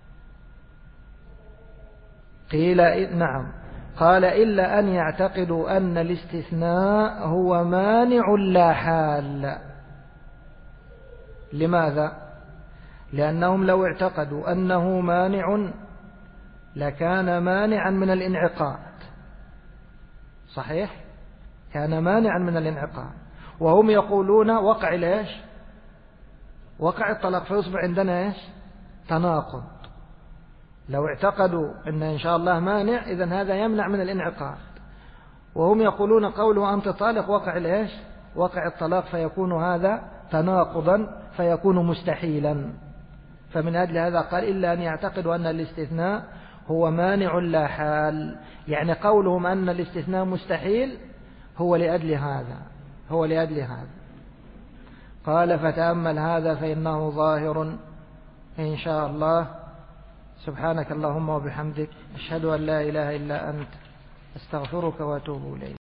قيل نعم. قال إلا أن يعتقدوا أن الاستثناء هو مانع لا حال. لماذا؟ لأنهم لو اعتقدوا أنه مانع لكان مانعا من الانعقاد. صحيح؟ كان مانعا من الانعقاد، وهم يقولون وقع ليش؟ وقع الطلاق، فيصبح عندنا ايش؟ تناقض. لو اعتقدوا إن شاء الله مانع إذن هذا يمنع من الانعقاد، وهم يقولون قوله أنت طالق وقع ليش؟ وقع الطلاق، فيكون هذا تناقضا فيكون مستحيلا. فمن أجل هذا قال إلا أن يعتقدوا أن الاستثناء هو مانع لا حال، يعني قولهم أن الاستثناء مستحيل هو لأجل هذا. قال فتأمل هذا فإنه ظاهر إن شاء الله. سبحانك اللهم وبحمدك أشهد أن لا إله إلا أنت أستغفرك وأتوب إليك.